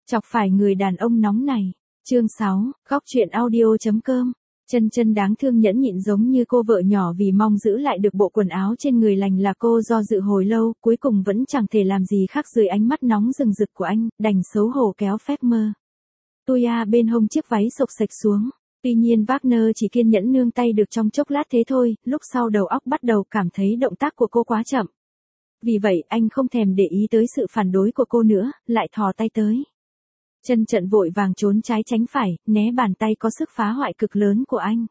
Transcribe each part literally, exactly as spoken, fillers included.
Chọc phải người đàn ông nóng này. Chương sáu, góc truyện audio.com. Chân Chân đáng thương nhẫn nhịn giống như cô vợ nhỏ vì mong giữ lại được bộ quần áo trên người lành là cô do dự hồi lâu, cuối cùng vẫn chẳng thể làm gì khác dưới ánh mắt nóng rừng rực của anh, đành xấu hổ kéo phép mơ. Tui a bên hông chiếc váy xộc xệch xuống. Tuy nhiên Wagner chỉ kiên nhẫn nương tay được trong chốc lát thế thôi, lúc sau đầu óc bắt đầu cảm thấy động tác của cô quá chậm. Vì vậy anh không thèm để ý tới sự phản đối của cô nữa, lại thò tay tới. Chân Trận vội vàng trốn trái tránh phải, né bàn tay có sức phá hoại cực lớn của anh.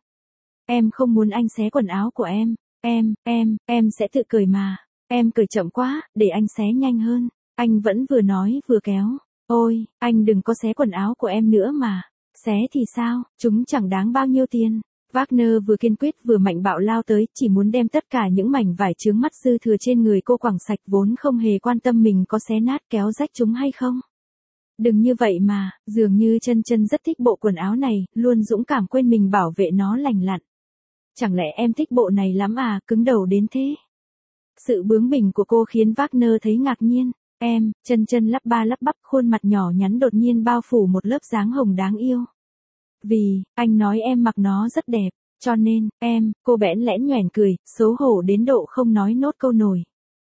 Em không muốn anh xé quần áo của em, em, em, em sẽ tự cởi mà. Em cởi chậm quá, để anh xé nhanh hơn. Anh vẫn vừa nói vừa kéo. Ôi, anh đừng có xé quần áo của em nữa mà. Xé thì sao, chúng chẳng đáng bao nhiêu tiền. Wagner vừa kiên quyết vừa mạnh bạo lao tới, chỉ muốn đem tất cả những mảnh vải chướng mắt dư thừa trên người cô quẳng sạch, vốn không hề quan tâm mình có xé nát kéo rách chúng hay không. Đừng như vậy mà, dường như Chân Chân rất thích bộ quần áo này, luôn dũng cảm quên mình bảo vệ nó lành lặn. Chẳng lẽ em thích bộ này lắm à, cứng đầu đến thế. Sự bướng bỉnh của cô khiến Wagner thấy ngạc nhiên. Em, Chân Chân lắp ba lắp bắp, khuôn mặt nhỏ nhắn đột nhiên bao phủ một lớp dáng hồng đáng yêu. Vì, anh nói em mặc nó rất đẹp, cho nên, em, cô bẽn lẽn nhoẻn cười, xấu hổ đến độ không nói nốt câu nổi.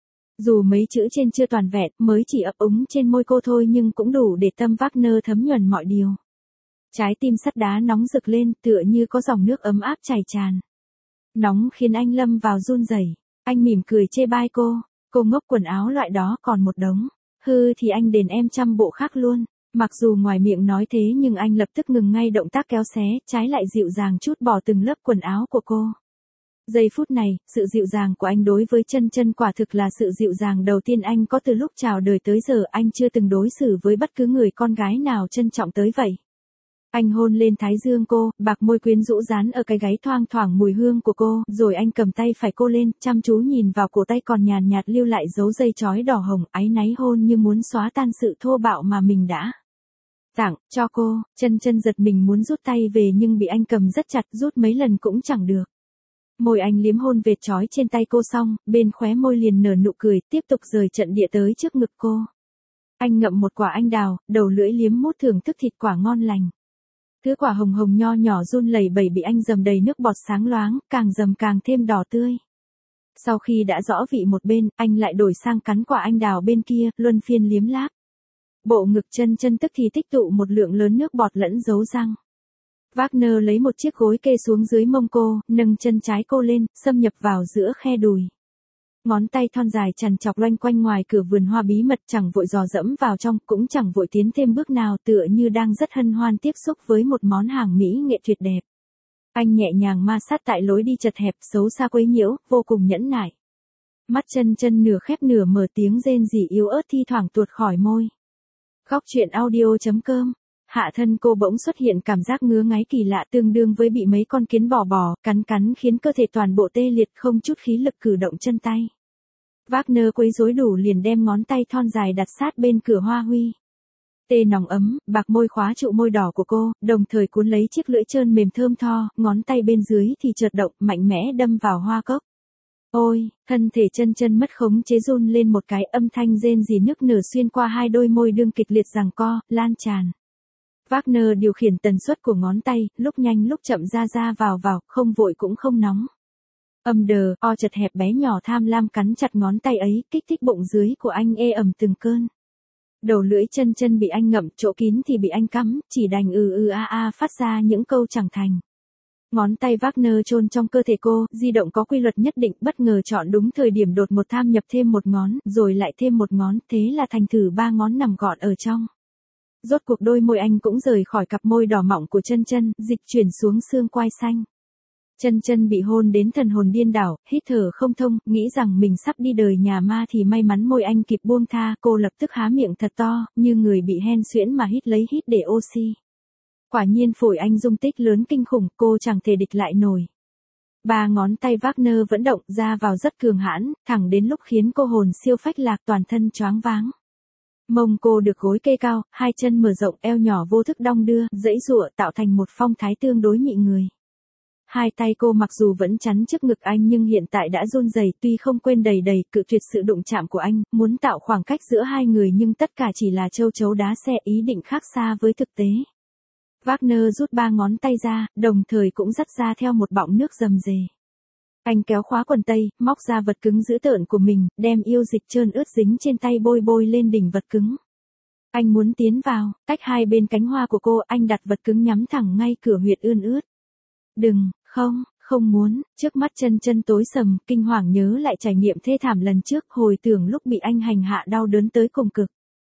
Dù mấy chữ trên chưa toàn vẹn, mới chỉ ấp úng trên môi cô thôi nhưng cũng đủ để tâm Wagner thấm nhuần mọi điều. Trái tim sắt đá nóng rực lên, tựa như có dòng nước ấm áp chảy tràn. Nóng khiến anh lâm vào run rẩy. Anh mỉm cười chê bai cô, cô ngốc, quần áo loại đó còn một đống. Hư thì anh đền em trăm bộ khác luôn. Mặc dù ngoài miệng nói thế nhưng anh lập tức ngừng ngay động tác kéo xé, trái lại dịu dàng chút bỏ từng lớp quần áo của cô. Giây phút này, sự dịu dàng của anh đối với Chân Chân quả thực là sự dịu dàng đầu tiên anh có từ lúc chào đời tới giờ. Anh chưa từng đối xử với bất cứ người con gái nào trân trọng tới vậy. Anh hôn lên thái dương cô, bạc môi quyến rũ dán ở cái gáy thoang thoảng mùi hương của cô, rồi anh cầm tay phải cô lên, chăm chú nhìn vào cổ tay còn nhàn nhạt lưu lại dấu dây chói đỏ hồng, áy náy hôn như muốn xóa tan sự thô bạo mà mình đã tặng cho cô. Chân Chân giật mình muốn rút tay về nhưng bị anh cầm rất chặt, rút mấy lần cũng chẳng được. Môi anh liếm hôn vệt chói trên tay cô xong, bên khóe môi liền nở nụ cười, tiếp tục rời trận địa tới trước ngực cô. Anh ngậm một quả anh đào, đầu lưỡi liếm mút thưởng thức thịt quả ngon lành. Thứ quả hồng hồng nho nhỏ run lẩy bẩy bị anh dầm đầy nước bọt sáng loáng, càng dầm càng thêm đỏ tươi. Sau khi đã rõ vị một bên, anh lại đổi sang cắn quả anh đào bên kia, luân phiên liếm láp. Bộ ngực Chân Chân tức thì tích tụ một lượng lớn nước bọt lẫn dấu răng. Wagner lấy một chiếc gối kê xuống dưới mông cô, nâng chân trái cô lên, xâm nhập vào giữa khe đùi. Ngón tay thon dài chằn chọc loanh quanh ngoài cửa vườn hoa bí mật, chẳng vội dò dẫm vào trong, cũng chẳng vội tiến thêm bước nào, tựa như đang rất hân hoan tiếp xúc với một món hàng mỹ nghệ tuyệt đẹp. Anh nhẹ nhàng ma sát tại lối đi chật hẹp, xấu xa quấy nhiễu, vô cùng nhẫn nại. Mắt Chân Chân nửa khép nửa mở, tiếng rên rỉ yếu ớt thi thoảng tuột khỏi môi. Góc truyện audio.com. Hạ thân cô bỗng xuất hiện cảm giác ngứa ngáy kỳ lạ, tương đương với bị mấy con kiến bò bò, cắn cắn khiến cơ thể toàn bộ tê liệt, không chút khí lực cử động chân tay. Wagner quấy rối đủ liền đem ngón tay thon dài đặt sát bên cửa hoa huy. Tê nóng ấm, bạc môi khóa trụ môi đỏ của cô, đồng thời cuốn lấy chiếc lưỡi trơn mềm thơm tho, ngón tay bên dưới thì chợt động, mạnh mẽ đâm vào hoa cốc. Ôi, thân thể Chân Chân mất khống chế run lên một cái, âm thanh rên rỉ nức nở xuyên qua hai đôi môi đương kịch liệt giằng co, lan tràn. Wagner điều khiển tần suất của ngón tay, lúc nhanh lúc chậm ra ra vào vào, không vội cũng không nóng. Âm đờ, o chật hẹp bé nhỏ tham lam cắn chặt ngón tay ấy, kích thích bụng dưới của anh ê ẩm từng cơn. Đầu lưỡi Chân Chân bị anh ngậm, chỗ kín thì bị anh cắm, chỉ đành ừ ừ a a phát ra những câu chẳng thành. Ngón tay Wagner chôn trong cơ thể cô, di động có quy luật nhất định, bất ngờ chọn đúng thời điểm đột một tham nhập thêm một ngón, rồi lại thêm một ngón, thế là thành thử ba ngón nằm gọn ở trong. Rốt cuộc đôi môi anh cũng rời khỏi cặp môi đỏ mọng của Chân Chân, dịch chuyển xuống xương quai xanh. Chân Chân bị hôn đến thần hồn điên đảo, hít thở không thông, nghĩ rằng mình sắp đi đời nhà ma thì may mắn môi anh kịp buông tha, cô lập tức há miệng thật to, như người bị hen suyễn mà hít lấy hít để oxy. Quả nhiên phổi anh dung tích lớn kinh khủng, cô chẳng thể địch lại nổi. Ba ngón tay Wagner vẫn động ra vào rất cường hãn, thẳng đến lúc khiến cô hồn siêu phách lạc, toàn thân choáng váng. Mông cô được gối kê cao, hai chân mở rộng, eo nhỏ vô thức đong đưa, giãy giụa tạo thành một phong thái tương đối nhị người. Hai tay cô mặc dù vẫn chắn trước ngực anh nhưng hiện tại đã run rẩy, tuy không quên đầy đầy cự tuyệt sự đụng chạm của anh, muốn tạo khoảng cách giữa hai người nhưng tất cả chỉ là châu chấu đá xe, ý định khác xa với thực tế. Wagner rút ba ngón tay ra, đồng thời cũng dắt ra theo một bọng nước rầm rề. Anh kéo khóa quần tây, móc ra vật cứng dữ tợn của mình, đem yêu dịch trơn ướt dính trên tay bôi bôi lên đỉnh vật cứng. Anh muốn tiến vào, cách hai bên cánh hoa của cô, anh đặt vật cứng nhắm thẳng ngay cửa huyệt ươn ướt. Đừng, không, không muốn, trước mắt Chân Chân tối sầm, kinh hoàng nhớ lại trải nghiệm thê thảm lần trước, hồi tưởng lúc bị anh hành hạ đau đớn tới cùng cực.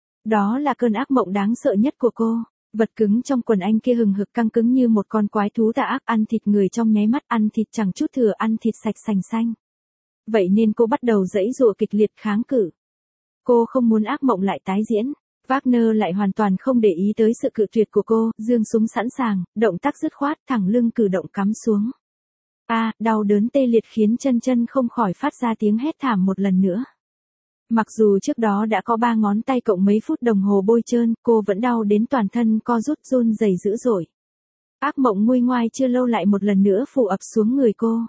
Đó là cơn ác mộng đáng sợ nhất của cô. Vật cứng trong quần anh kia hừng hực căng cứng như một con quái thú tà ác, ăn thịt người trong nháy mắt, ăn thịt chẳng chút thừa, ăn thịt sạch sành xanh. Vậy nên cô bắt đầu giãy giụa kịch liệt kháng cự. Cô không muốn ác mộng lại tái diễn. Wagner lại hoàn toàn không để ý tới sự cự tuyệt của cô, giương súng sẵn sàng, động tác dứt khoát, thẳng lưng cử động cắm xuống. A, à, đau đớn tê liệt khiến Chân Chân không khỏi phát ra tiếng hét thảm một lần nữa. Mặc dù trước đó đã có ba ngón tay cộng mấy phút đồng hồ bôi trơn, cô vẫn đau đến toàn thân co rút run rẩy dữ dội. Ác mộng nguôi ngoai chưa lâu lại một lần nữa phủ ập xuống người cô.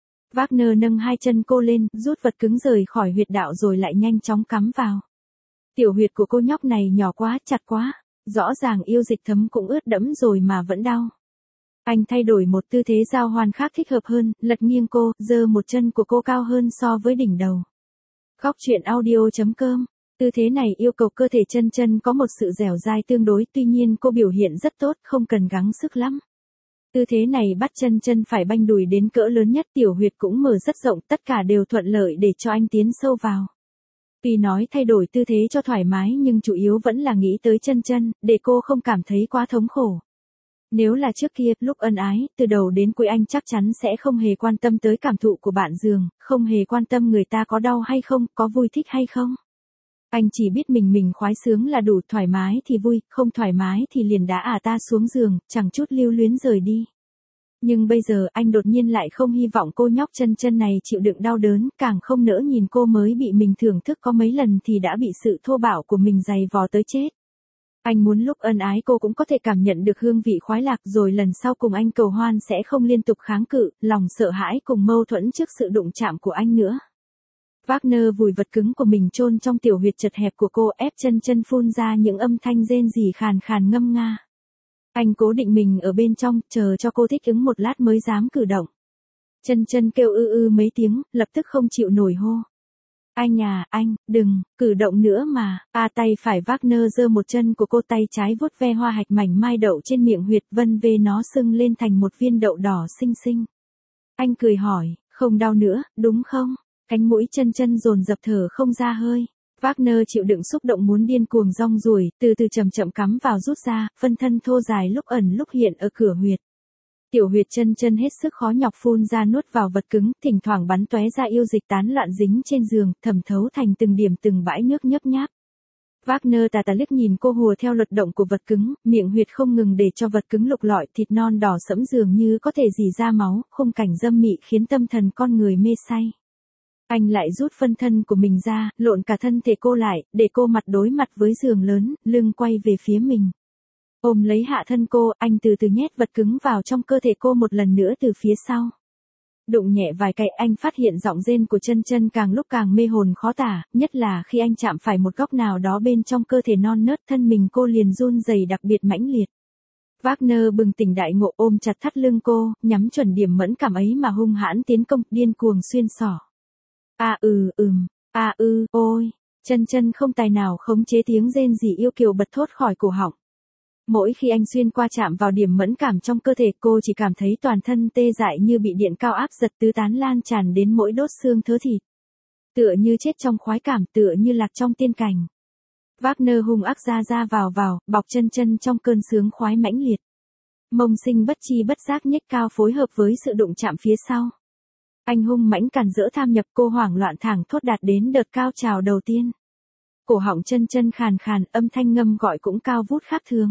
Wagner nâng hai chân cô lên, rút vật cứng rời khỏi huyệt đạo rồi lại nhanh chóng cắm vào. Tiểu huyệt của cô nhóc này nhỏ quá, chặt quá, rõ ràng yêu dịch thấm cũng ướt đẫm rồi mà vẫn đau. Anh thay đổi một tư thế giao hoan khác thích hợp hơn, lật nghiêng cô, giơ một chân của cô cao hơn so với đỉnh đầu. Góc truyện audio chấm com. Tư thế này yêu cầu cơ thể Chân Chân có một sự dẻo dai tương đối, tuy nhiên cô biểu hiện rất tốt, không cần gắng sức lắm. Tư thế này bắt Chân Chân phải banh đùi đến cỡ lớn nhất, tiểu huyệt cũng mở rất rộng, tất cả đều thuận lợi để cho anh tiến sâu vào. Tuy nói thay đổi tư thế cho thoải mái nhưng chủ yếu vẫn là nghĩ tới Chân Chân, để cô không cảm thấy quá thống khổ. Nếu là trước kia, lúc ân ái, từ đầu đến cuối anh chắc chắn sẽ không hề quan tâm tới cảm thụ của bạn giường, không hề quan tâm người ta có đau hay không, có vui thích hay không. Anh chỉ biết mình mình khoái sướng là đủ, thoải mái thì vui, không thoải mái thì liền đá ả ta xuống giường, chẳng chút lưu luyến rời đi. Nhưng bây giờ anh đột nhiên lại không hy vọng cô nhóc Chân Chân này chịu đựng đau đớn, càng không nỡ nhìn cô mới bị mình thưởng thức có mấy lần thì đã bị sự thô bạo của mình giày vò tới chết. Anh muốn lúc ân ái cô cũng có thể cảm nhận được hương vị khoái lạc, rồi lần sau cùng anh cầu hoan sẽ không liên tục kháng cự, lòng sợ hãi cùng mâu thuẫn trước sự đụng chạm của anh nữa. Wagner vùi vật cứng của mình chôn trong tiểu huyệt chật hẹp của cô, ép Chân Chân phun ra những âm thanh rên rỉ khàn khàn ngâm nga. Anh cố định mình ở bên trong, chờ cho cô thích ứng một lát mới dám cử động. Chân Chân kêu ư ư mấy tiếng, lập tức không chịu nổi hô. Anh à, anh, đừng, cử động nữa mà. A tay phải Wagner giơ một chân của cô, tay trái vuốt ve hoa hạch mảnh mai đậu trên miệng huyệt, vân vê nó sưng lên thành một viên đậu đỏ xinh xinh. Anh cười hỏi, không đau nữa, đúng không? Cánh mũi Chân Chân dồn dập thở không ra hơi. Wagner chịu đựng xúc động muốn điên cuồng rong ruổi, từ từ chậm chậm cắm vào rút ra, phân thân thô dài lúc ẩn lúc hiện ở cửa huyệt. Tiểu huyệt Chân Chân hết sức khó nhọc phun ra nuốt vào vật cứng, thỉnh thoảng bắn tóe ra yêu dịch tán loạn dính trên giường, thẩm thấu thành từng điểm từng bãi nước nhấp nháp. Wagner tà tà liếc nhìn cô hùa theo luật động của vật cứng, miệng huyệt không ngừng để cho vật cứng lục lọi, thịt non đỏ sẫm dường như có thể rỉ ra máu, khung cảnh dâm mị khiến tâm thần con người mê say. Anh lại rút phân thân của mình ra, lộn cả thân thể cô lại, để cô mặt đối mặt với giường lớn, lưng quay về phía mình. Ôm lấy hạ thân cô, anh từ từ nhét vật cứng vào trong cơ thể cô một lần nữa từ phía sau. Đụng nhẹ vài cái, anh phát hiện giọng rên của Chân Chân càng lúc càng mê hồn khó tả, nhất là khi anh chạm phải một góc nào đó bên trong cơ thể non nớt, thân mình cô liền run rẩy đặc biệt mãnh liệt. Wagner bừng tỉnh đại ngộ, ôm chặt thắt lưng cô, nhắm chuẩn điểm mẫn cảm ấy mà hung hãn tiến công, điên cuồng xuyên xỏ. A ừ ừm, a ư, ôi, Chân Chân không tài nào khống chế tiếng rên rỉ yêu kiều bật thốt khỏi cổ họng. Mỗi khi anh xuyên qua chạm vào điểm mẫn cảm trong cơ thể, cô chỉ cảm thấy toàn thân tê dại như bị điện cao áp giật tứ tán lan tràn đến mỗi đốt xương thớ thịt. Tựa như chết trong khoái cảm, tựa như lạc trong tiên cảnh. Wagner hung ác ra ra vào vào, bọc Chân Chân trong cơn sướng khoái mãnh liệt. Mông sinh bất chi bất giác nhếch cao phối hợp với sự đụng chạm phía sau. Anh hung mãnh càn rỡ tham nhập, cô hoảng loạn thẳng thốt đạt đến đợt cao trào đầu tiên. Cổ họng Chân Chân khàn khàn, âm thanh ngâm gọi cũng cao vút khác thường.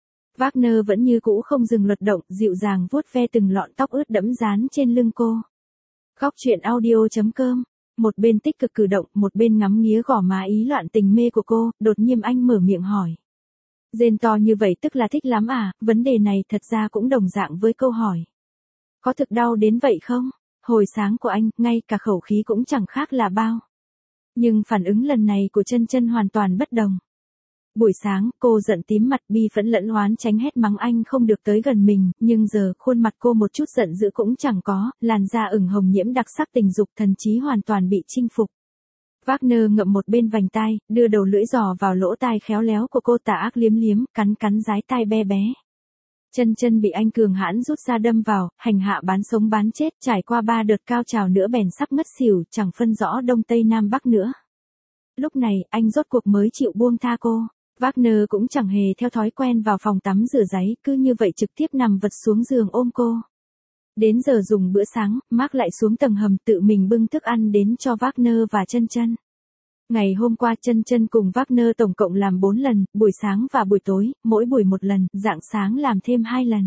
Wagner vẫn như cũ không dừng luật động, dịu dàng vuốt ve từng lọn tóc ướt đẫm dán trên lưng cô. Góc truyện audio chấm com. Một bên tích cực cử động, một bên ngắm nghía gò má ý loạn tình mê của cô, đột nhiên anh mở miệng hỏi. Rên to như vậy tức là thích lắm à? Vấn đề này thật ra cũng đồng dạng với câu hỏi. Có thực đau đến vậy không? Hồi sáng của anh, ngay cả khẩu khí cũng chẳng khác là bao. Nhưng phản ứng lần này của Chân Chân hoàn toàn bất đồng. Buổi sáng, cô giận tím mặt bi phẫn lẫn oán tránh hét mắng anh không được tới gần mình, nhưng giờ, khuôn mặt cô một chút giận dữ cũng chẳng có, làn da ửng hồng nhiễm đặc sắc tình dục, thần trí hoàn toàn bị chinh phục. Wagner ngậm một bên vành tai, đưa đầu lưỡi giò vào lỗ tai khéo léo của cô tà ác liếm liếm, cắn cắn dái tai be bé. Chân Chân bị anh cường hãn rút ra đâm vào, hành hạ bán sống bán chết, trải qua ba đợt cao trào nữa bèn sắp ngất xỉu, chẳng phân rõ đông tây nam bắc nữa. Lúc này, anh rốt cuộc mới chịu buông tha cô. Wagner cũng chẳng hề theo thói quen vào phòng tắm rửa ráy, cứ như vậy trực tiếp nằm vật xuống giường ôm cô. Đến giờ dùng bữa sáng, Mark lại xuống tầng hầm tự mình bưng thức ăn đến cho Wagner và Chân Chân. Ngày hôm qua Chân Chân cùng Wagner tổng cộng làm bốn lần, buổi sáng và buổi tối, mỗi buổi một lần, rạng sáng làm thêm hai lần.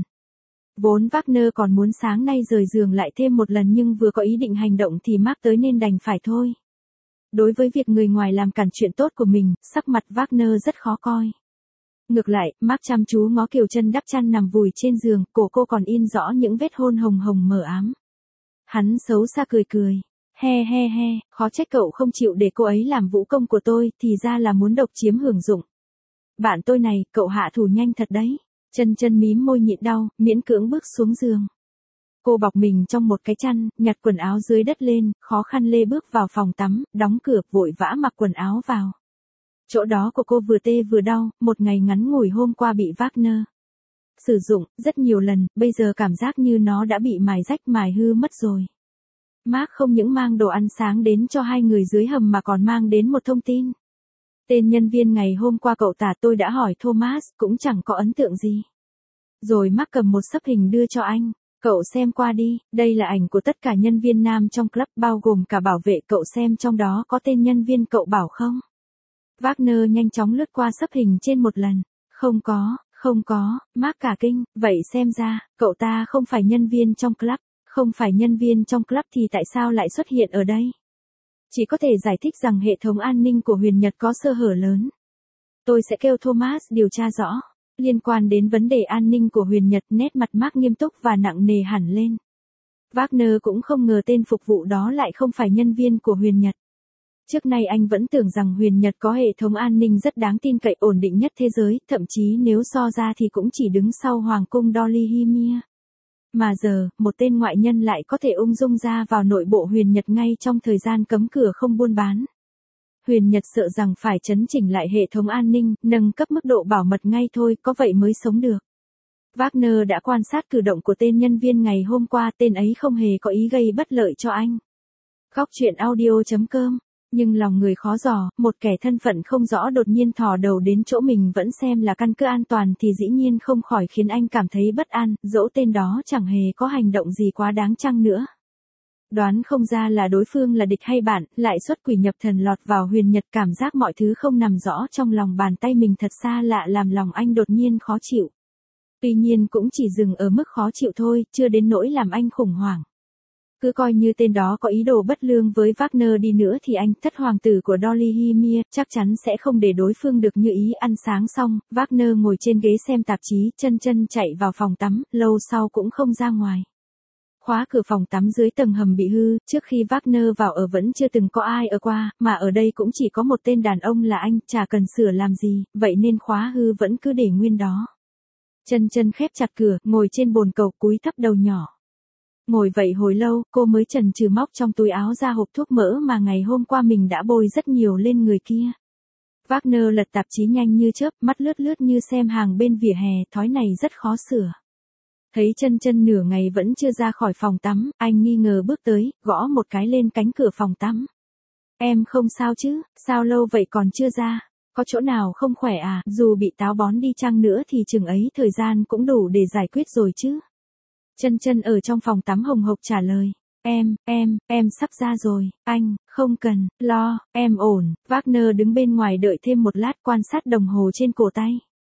Vốn Wagner còn muốn sáng nay rời giường lại thêm một lần nhưng vừa có ý định hành động thì Mark tới nên đành phải thôi. Đối với việc người ngoài làm cản chuyện tốt của mình, sắc mặt Wagner rất khó coi. Ngược lại, Mark chăm chú ngó Kiều Chân đắp chăn nằm vùi trên giường, cổ cô còn in rõ những vết hôn hồng hồng mờ ám. Hắn xấu xa cười cười. He he he, khó trách cậu không chịu để cô ấy làm vũ công của tôi, thì ra là muốn độc chiếm hưởng dụng. Bạn tôi này, cậu hạ thủ nhanh thật đấy. Chân Chân mím môi nhịn đau, miễn cưỡng bước xuống giường. Cô bọc mình trong một cái chăn, nhặt quần áo dưới đất lên, khó khăn lê bước vào phòng tắm, đóng cửa, vội vã mặc quần áo vào. Chỗ đó của cô vừa tê vừa đau, một ngày ngắn ngủi hôm qua bị Wagner sử dụng, rất nhiều lần, bây giờ cảm giác như nó đã bị mài rách mài hư mất rồi. Mark không những mang đồ ăn sáng đến cho hai người dưới hầm mà còn mang đến một thông tin. Tên nhân viên ngày hôm qua cậu tả tôi đã hỏi Thomas, cũng chẳng có ấn tượng gì. Rồi Mark cầm một xấp hình đưa cho anh. Cậu xem qua đi, đây là ảnh của tất cả nhân viên nam trong club bao gồm cả bảo vệ, cậu xem trong đó có tên nhân viên cậu bảo không? Wagner nhanh chóng lướt qua xấp hình trên một lần. Không có, không có, Mark cả kinh, vậy xem ra, cậu ta không phải nhân viên trong club. Không phải nhân viên trong club thì tại sao lại xuất hiện ở đây? Chỉ có thể giải thích rằng hệ thống an ninh của Huyền Nhật có sơ hở lớn. Tôi sẽ kêu Thomas điều tra rõ. Liên quan đến vấn đề an ninh của Huyền Nhật, nét mặt Mark nghiêm túc và nặng nề hẳn lên. Wagner cũng không ngờ tên phục vụ đó lại không phải nhân viên của Huyền Nhật. Trước nay anh vẫn tưởng rằng Huyền Nhật có hệ thống an ninh rất đáng tin cậy, ổn định nhất thế giới, thậm chí nếu so ra thì cũng chỉ đứng sau Hoàng cung Dolyhimia. Mà giờ, một tên ngoại nhân lại có thể ung dung ra vào nội bộ Huyền Nhật ngay trong thời gian cấm cửa không buôn bán. Huyền Nhật sợ rằng phải chấn chỉnh lại hệ thống an ninh, nâng cấp mức độ bảo mật ngay thôi, có vậy mới sống được. Wagner đã quan sát cử động của tên nhân viên ngày hôm qua, tên ấy không hề có ý gây bất lợi cho anh. Góc truyện audio chấm com. Nhưng lòng người khó dò, một kẻ thân phận không rõ đột nhiên thò đầu đến chỗ mình vẫn xem là căn cứ an toàn thì dĩ nhiên không khỏi khiến anh cảm thấy bất an, dẫu tên đó chẳng hề có hành động gì quá đáng chăng nữa. Đoán không ra là đối phương là địch hay bạn, lại xuất quỷ nhập thần lọt vào Huyền Nhật, cảm giác mọi thứ không nằm rõ trong lòng bàn tay mình thật xa lạ làm lòng anh đột nhiên khó chịu. Tuy nhiên cũng chỉ dừng ở mức khó chịu thôi, chưa đến nỗi làm anh khủng hoảng. Cứ coi như tên đó có ý đồ bất lương với Wagner đi nữa thì anh, thất hoàng tử của Dolyhimia, chắc chắn sẽ không để đối phương được như ý. Ăn sáng xong, Wagner ngồi trên ghế xem tạp chí, Chân Chân chạy vào phòng tắm, lâu sau cũng không ra ngoài. Khóa cửa phòng tắm dưới tầng hầm bị hư, trước khi Wagner vào ở vẫn chưa từng có ai ở qua, mà ở đây cũng chỉ có một tên đàn ông là anh, chả cần sửa làm gì, vậy nên khóa hư vẫn cứ để nguyên đó. Chân Chân khép chặt cửa, ngồi trên bồn cầu cúi thấp đầu nhỏ. Ngồi vậy hồi lâu, cô mới chần chừ móc trong túi áo ra hộp thuốc mỡ mà ngày hôm qua mình đã bôi rất nhiều lên người kia. Wagner lật tạp chí nhanh như chớp, mắt lướt lướt như xem hàng bên vỉa hè, thói này rất khó sửa. Thấy Chân Chân nửa ngày vẫn chưa ra khỏi phòng tắm, anh nghi ngờ bước tới, gõ một cái lên cánh cửa phòng tắm. Em không sao chứ, sao lâu vậy còn chưa ra? Có chỗ nào không khỏe à? Dù bị táo bón đi chăng nữa thì chừng ấy thời gian cũng đủ để giải quyết rồi chứ. Chân Chân ở trong phòng tắm hồng hộc trả lời. Em, em, em sắp ra rồi, anh, không cần, lo, em ổn. Wagner đứng bên ngoài đợi thêm một lát quan sát đồng hồ trên cổ tay.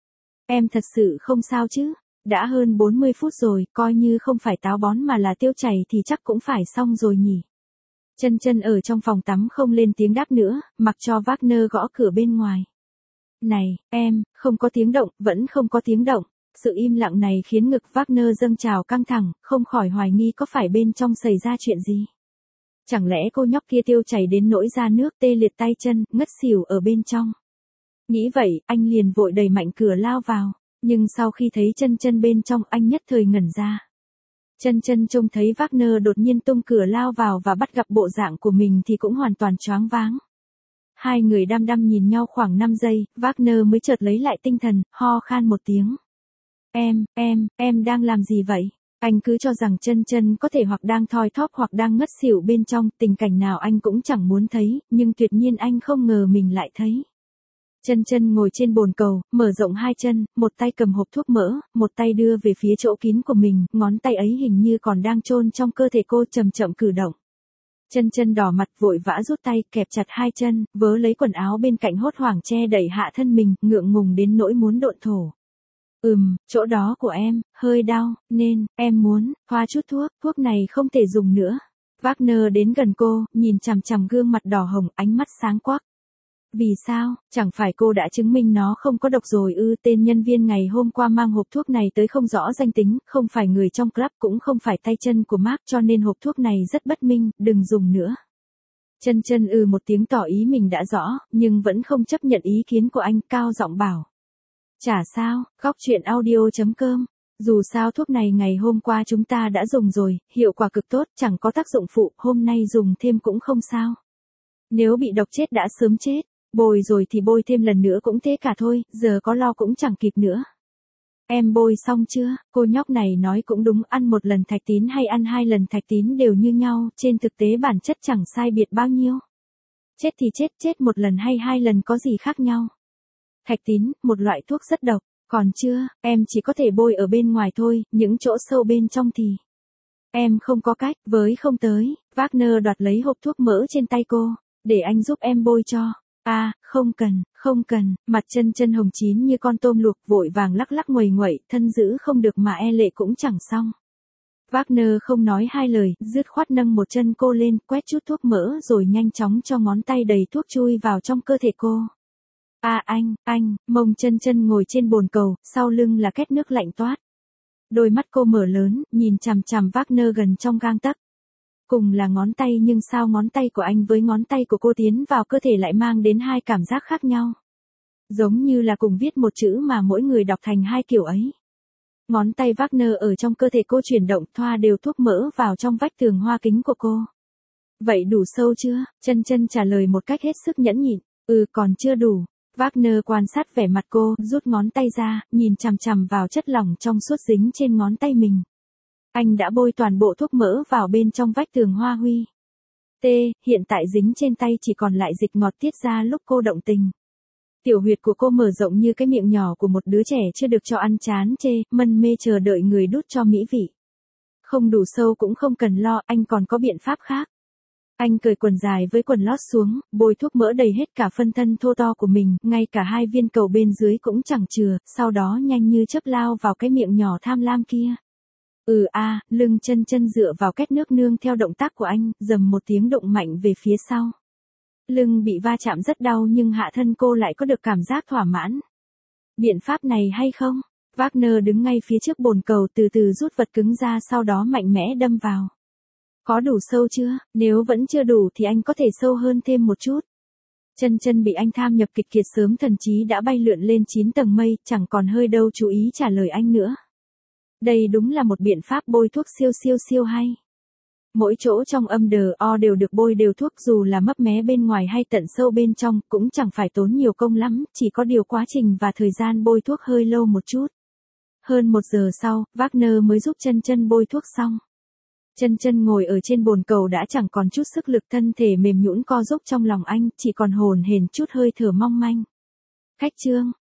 Em thật sự không sao chứ? Đã hơn bốn mươi phút rồi, coi như không phải táo bón mà là tiêu chảy thì chắc cũng phải xong rồi nhỉ. Chân Chân ở trong phòng tắm không lên tiếng đáp nữa, mặc cho Wagner gõ cửa bên ngoài. Này, em, không có tiếng động, vẫn không có tiếng động. Sự im lặng này khiến ngực Wagner dâng trào căng thẳng, không khỏi hoài nghi có phải bên trong xảy ra chuyện gì. Chẳng lẽ cô nhóc kia tiêu chảy đến nỗi ra nước, tê liệt tay chân, ngất xỉu ở bên trong. Nghĩ vậy, anh liền vội đẩy mạnh cửa lao vào, nhưng sau khi thấy Chân Chân bên trong, anh nhất thời ngẩn ra. Chân Chân trông thấy Wagner đột nhiên tung cửa lao vào và bắt gặp bộ dạng của mình thì cũng hoàn toàn choáng váng. Hai người đăm đăm nhìn nhau khoảng năm giây, Wagner mới chợt lấy lại tinh thần, ho khan một tiếng. Em, em, em đang làm gì vậy? Anh cứ cho rằng Chân Chân có thể hoặc đang thoi thóp hoặc đang ngất xỉu bên trong, tình cảnh nào anh cũng chẳng muốn thấy, nhưng tuyệt nhiên anh không ngờ mình lại thấy. Chân Chân ngồi trên bồn cầu, mở rộng hai chân, một tay cầm hộp thuốc mỡ, một tay đưa về phía chỗ kín của mình, ngón tay ấy hình như còn đang chôn trong cơ thể cô, chậm chậm cử động. Chân Chân đỏ mặt vội vã rút tay, kẹp chặt hai chân, vớ lấy quần áo bên cạnh hốt hoảng che đẩy hạ thân mình, ngượng ngùng đến nỗi muốn độn thổ. Ừm, chỗ đó của em, hơi đau, nên, em muốn, thoa chút thuốc, thuốc này không thể dùng nữa. Wagner đến gần cô, nhìn chằm chằm gương mặt đỏ hồng, ánh mắt sáng quắc. Vì sao, chẳng phải cô đã chứng minh nó không có độc rồi ư? Tên nhân viên ngày hôm qua mang hộp thuốc này tới không rõ danh tính, không phải người trong club cũng không phải tay chân của Mark, cho nên hộp thuốc này rất bất minh, đừng dùng nữa. Chân Chân ừ một tiếng tỏ ý mình đã rõ, nhưng vẫn không chấp nhận ý kiến của anh, cao giọng bảo. Chả sao, góc chuyện audio chấm com. Dù sao thuốc này ngày hôm qua chúng ta đã dùng rồi, hiệu quả cực tốt, chẳng có tác dụng phụ, hôm nay dùng thêm cũng không sao. Nếu bị độc chết đã sớm chết. Bôi rồi thì bôi thêm lần nữa cũng thế cả thôi, giờ có lo cũng chẳng kịp nữa. Em bôi xong chưa? Cô nhóc này nói cũng đúng, ăn một lần thạch tín hay ăn hai lần thạch tín đều như nhau, trên thực tế bản chất chẳng sai biệt bao nhiêu. Chết thì chết, chết một lần hay hai lần có gì khác nhau. Thạch tín, một loại thuốc rất độc, còn chưa, em chỉ có thể bôi ở bên ngoài thôi, những chỗ sâu bên trong thì... Em không có cách, với không tới. Wagner đoạt lấy hộp thuốc mỡ trên tay cô, để anh giúp em bôi cho. À, không cần, không cần, mặt Chân Chân hồng chín như con tôm luộc, vội vàng lắc lắc nguầy nguậy, thân giữ không được mà e lệ cũng chẳng xong. Wagner không nói hai lời, dứt khoát nâng một chân cô lên, quét chút thuốc mỡ rồi nhanh chóng cho ngón tay đầy thuốc chui vào trong cơ thể cô. À anh, anh, mông Chân Chân ngồi trên bồn cầu, sau lưng là két nước lạnh toát. Đôi mắt cô mở lớn, nhìn chằm chằm Wagner gần trong gang tấc. Cùng là ngón tay nhưng sao ngón tay của anh với ngón tay của cô tiến vào cơ thể lại mang đến hai cảm giác khác nhau. Giống như là cùng viết một chữ mà mỗi người đọc thành hai kiểu ấy. Ngón tay Wagner ở trong cơ thể cô chuyển động, thoa đều thuốc mỡ vào trong vách tường hoa kính của cô. Vậy đủ sâu chưa? Chân Chân trả lời một cách hết sức nhẫn nhịn. Ừ, còn chưa đủ. Wagner quan sát vẻ mặt cô, rút ngón tay ra, nhìn chằm chằm vào chất lỏng trong suốt dính trên ngón tay mình. Anh đã bôi toàn bộ thuốc mỡ vào bên trong vách tường hoa huy. T, hiện tại dính trên tay chỉ còn lại dịch ngọt tiết ra lúc cô động tình. Tiểu huyệt của cô mở rộng như cái miệng nhỏ của một đứa trẻ chưa được cho ăn chán chê, mân mê chờ đợi người đút cho mỹ vị. Không đủ sâu cũng không cần lo, anh còn có biện pháp khác. Anh cởi quần dài với quần lót xuống, bôi thuốc mỡ đầy hết cả phân thân thô to của mình, ngay cả hai viên cầu bên dưới cũng chẳng chừa, sau đó nhanh như chớp lao vào cái miệng nhỏ tham lam kia. Ừ a, à, lưng Chân Chân dựa vào két nước nương theo động tác của anh, dầm một tiếng động mạnh về phía sau. Lưng bị va chạm rất đau nhưng hạ thân cô lại có được cảm giác thỏa mãn. Biện pháp này hay không? Wagner đứng ngay phía trước bồn cầu từ từ rút vật cứng ra, sau đó mạnh mẽ đâm vào. Có đủ sâu chưa? Nếu vẫn chưa đủ thì anh có thể sâu hơn thêm một chút. Chân Chân bị anh tham nhập kịch kiệt sớm thần trí đã bay lượn lên chín tầng mây, chẳng còn hơi đâu chú ý trả lời anh nữa. Đây đúng là một biện pháp bôi thuốc siêu siêu siêu hay. Mỗi chỗ trong âm đờ o đều được bôi đều thuốc, dù là mấp mé bên ngoài hay tận sâu bên trong, cũng chẳng phải tốn nhiều công lắm, chỉ có điều quá trình và thời gian bôi thuốc hơi lâu một chút. Hơn một giờ sau, Wagner mới giúp Chân Chân bôi thuốc xong. Chân Chân ngồi ở trên bồn cầu đã chẳng còn chút sức lực, thân thể mềm nhũn co rúm trong lòng anh, chỉ còn hồn hển chút hơi thở mong manh. Khách trương,